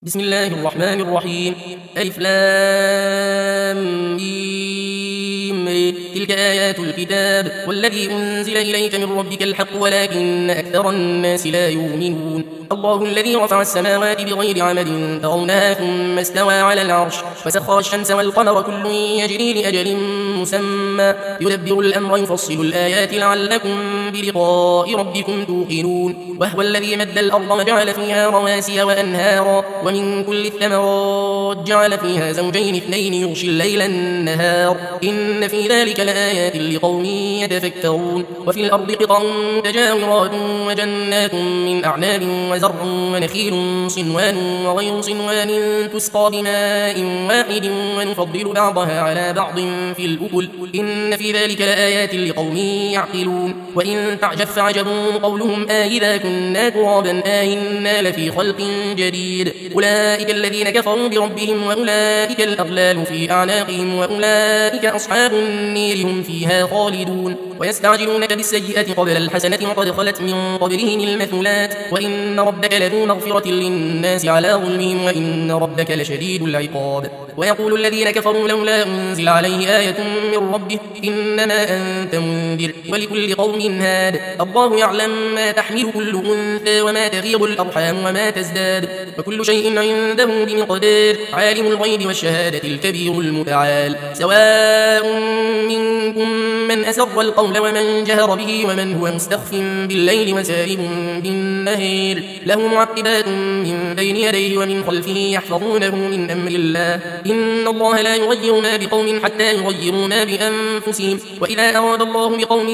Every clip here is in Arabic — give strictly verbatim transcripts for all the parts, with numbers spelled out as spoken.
بسم الله الرحمن الرحيم. ألف لام ميم. تلك آيات الكتاب والذي أنزل إليك من ربك الحق ولكن أكثر الناس لا يؤمنون. الله الذي رفع السماوات بغير عمد ترونها ثم استوى على العرش وسخر الشمس والقمر كل يجري لأجل مسمى يدبر الأمر يفصل الآيات لعلكم بلقاء ربكم توقنون. وهو الذي مد الأرض وجعل فيها رواسي وأنهارا ومن كل الثمرات جعل فيها زوجين اثنين يغشي الليل النهار إن في ذلك لآيات لقوم يتفكرون. وفي الأرض قطع متجاورات وجنات من أعناب وزرع ونخيل صنوان وغير صنوان تسقى بماء واحد ونفضل بعضها على بعض في الأكل إن في ذلك لآيات لقوم يعقلون. وإن تعجب فعجب قولهم آئذا كنا ترابا آئنا لفي خلق جديد أولئك الذين كفروا بربهم وأولئك الأغلال في أعناقهم وأولئك أصحاب النير هم فيها خالدون. ويستعجلونك بالسيئة قبل الحسنة وقد خلت من قبلهم المثلات وإن ربك لذو مغفرة للناس على ظلمهم وإن ربك لشديد العقاب. ويقول الذين كفروا لولا أنزل عليه آية من ربه إنما أنت منذر ولكل قوم هاد الله يعلم ما تحمل كل أنثى وما تغيض الأرحام وما تزداد وكل شيء عنده بمقدار عالم الغيب والشهادة الكبير المتعال. سواء منكم من أسر القول ومن جهر به ومن هو مستخف بالليل وسارب بالنهار له معقبات من بين يديه ومن خلفه يحفظونه من أمر الله إن الله لا يغير ما بقوم حتى يغيروا ما بأنفسهم وإذا أراد الله بقوم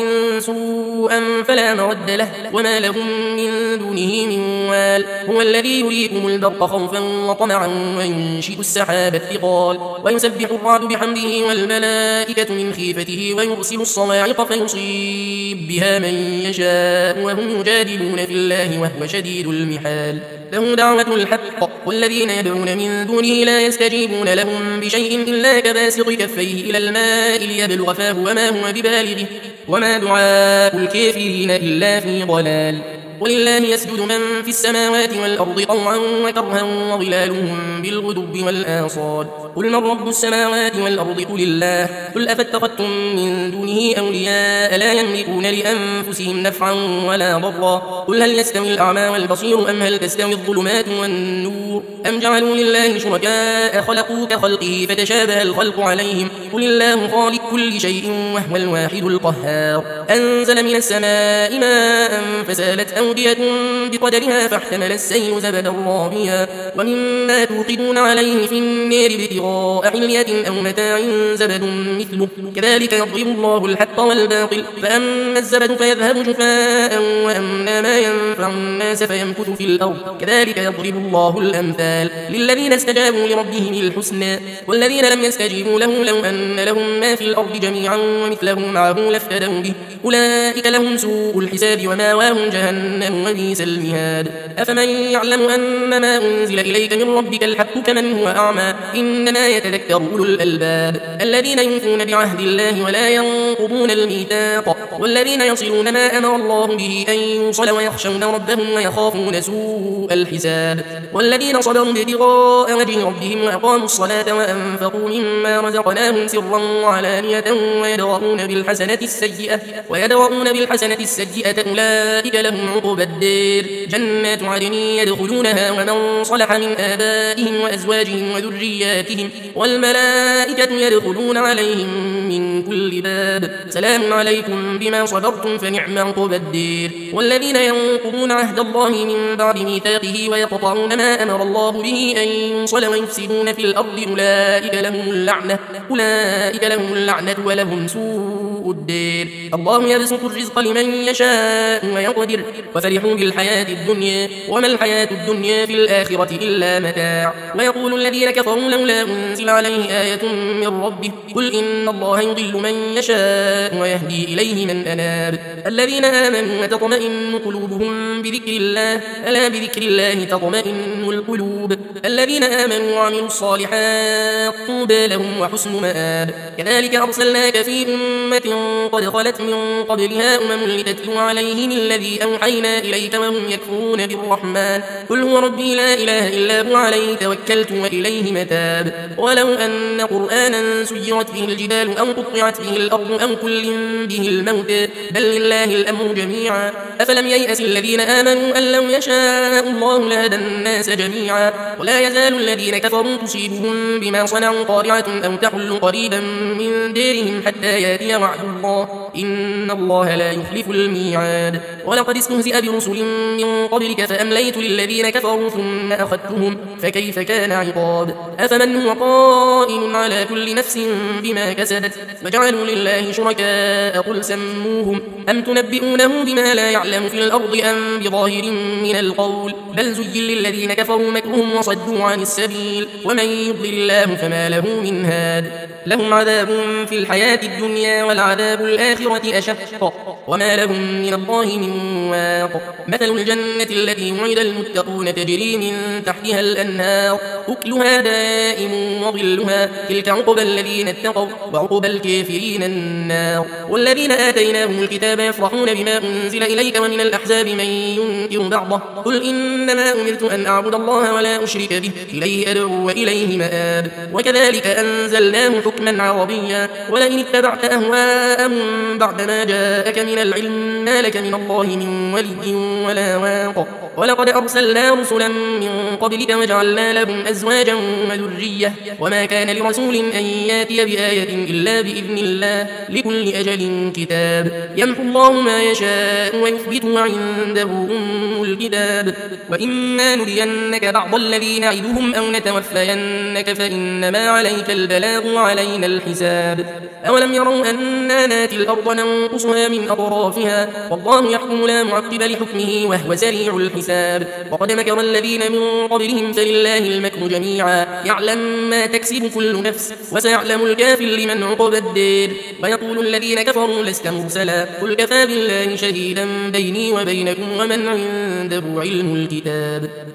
سوءا فلا مرد له وما لهم من دونه من وال. هو الذي يريكم البرق خوفا وطمعا وينشئ السحاب الثقال ويسبح الرعد بحمده والملائكة من خيفته ويرسل الصواعق فيصيب بها من يشاء وهم يجادلون في الله وهو شديد المحال. له دعوة الحق والذين يدعون من دونه لا يستجيبون لهم بشيء إلا كباسط كفيه إلى الماء ليبلغ فاه وما هو ببالغه وما دعاء الكافرين إلا في ضلال. ولله يسجد من في السماوات والأرض طوعا وكرها وظلالهم بالغدو والآصال. قل من رب السماوات والأرض قل الله قل أفاتخذتم من دونه أولياء لا يملكون لأنفسهم نفعا ولا ضرا قل هل يستوي الأعمى والبصير أم هل تستوي الظلمات والنور أم جعلوا لله شركاء خلقوا كخلقه فتشابه الخلق عليهم قل الله خالق كل شيء وهو الواحد القهار. أنزل من السماء ماء فسالت أودية بقدرها فاحتمل السيل زبدا رابيا ومما توقدون عليه في النار ابتغاء حلية أو متاع زبد مثله كذلك يضرب الله الحق والباطل فأما الزبد فيذهب جفاء وأما ما ينفع الناس فيمكث في الأرض كذلك يضرب الله الأمثال للذين استجابوا لربهم الحسنى والذين لم يستجيبوا له لو أن لهم ما في الأرض جميعا ومثله معه لافتدوا به أولئك لهم سوء الحساب وماواهم جهنم وبئس المهاد. أفمن يعلم أن ما أنزل إليك من ربك الحق كمن هو أعمى إنما يتذكر أولو الألباب الذين يوفون بعهد الله ولا ينقضون الميثاق والذين يصلون ما أمر الله به أن يوصل ويخشون ربهم ويخافون سوء الحساب والذين صبروا ابتغاء وجه ربهم وأقاموا الصلاة وأنفقوا مما رزقناهم سرا وعلانية ويدرؤون بالحسنة السيئة ويدرؤون بالحسنة السيئة أولئك لهم عقبى الدار جنات عدن يدخلونها ومن صلح من آبائهم وأزواجهم وذرياتهم والملائكة يدخلون عليهم من كل باب سلام عليكم بما صبرتم فنعم عقبى الدار. والذين ينقضون عهد الله من بعد ميثاقه ويقطعون ما أمر الله به أن يوصل ويفسدون في الأرض أولئك لهم اللعنة أولئك لهم اللعنة ولهم سوء الدار. الله يبسط الرزق لمن يشاء ويقدر وفرحوا بالحياة الدنيا وما الحياة الدنيا في الآخرة إلا متاع. ويقول الذين كفروا لولا أنزل عليه آية من ربه قل إن الله يضل من يشاء ويهدي إليه من أناب الذين آمنوا وتطمئن قلوبهم بذكر الله ألا بذكر الله تطمئن القلوب الذين آمنوا وعملوا الصالحات طوبى لهم وحسن مآب. كذلك أرسلناك في أمة قد خلت من قبلها أمم لتتلو عليهم الذي أوحينا إليك وهم يكفرون بالرحمن قل هو ربي لا إله إلا هو عليه توكلت وإليه متاب ولو أن قرآنا سيرت به الجبال أو قطعت به الأرض أو كل به الموت بل لله الأمر جميعا أفلم ييأس الذين آمنوا أن لو يشاء الله لهدى الناس جميعا ولا يزال الذين كفروا تصيبهم بما صنعوا قارعة أو تحل قريبا من ديرهم حتى ياتي وعد الله إن الله لا يخلف الميعاد ولقد استهزئ برسل من قبلك فأمليت للذين كفروا ثم أخذتهم فكيف كان عقاب أفمن هو قائم على كل نفس بما كسبت وجعلوا لله شركاء قل سموهم أم تنبئونه بما لا يعلم في الأرض أم بظاهر من القول بل زين للذين كفروا مكرهم وصدوا عن السبيل ومن يضلل الله فما له من هاد لهم عذاب في الحياة الدنيا والعذاب الآخرة أشق وما لهم من الله من واق مثل الجنة التي وعد المتقون تجري من تحتها الأنهار أكلها دائم وظلها تلك عقبى الذين اتقوا وعقبى الكافرين النار والذين آتيناهم الكتاب يفرحون بما أنزل إليك ومن الأحزاب من ينكر بعضه قل إنما أمرت أن أعبد الله ولا أشرك به إليه أدعو وإليه مآب وكذلك أنزلناه حكما عربيا ولئن اتبعت أهواءهم بعدما جاءك من العلم ما لك من الله من ولي ولا واق ولقد أرسلنا رسلا من قبلك وجعلنا لهم أزواجا وذرية وما كان لرسول أن ياتي بآية إلا بإذن الله لكل أجل كتاب يمحو الله ما يشاء ويثبت وعنده أم الكتاب وإما نرينك بعض الذي نعدهم أو نتوفينك فإنما عليك البلاغ وعلينا الحساب أولم يروا أنا ناتي الأرض ننقصها من أطرافها والله يحكم لا معقب لحكمه وهو سريع الحساب وقد مكر الذين من قبلهم فلله المكر جميعا يعلم ما تكسب كل نفس وسيعلم الكافر لمن عقب الدير ويقول الذين كفروا لست مرسلا قل كفى بالله شهيدا بيني وبينكم ومن عنده علم الكتاب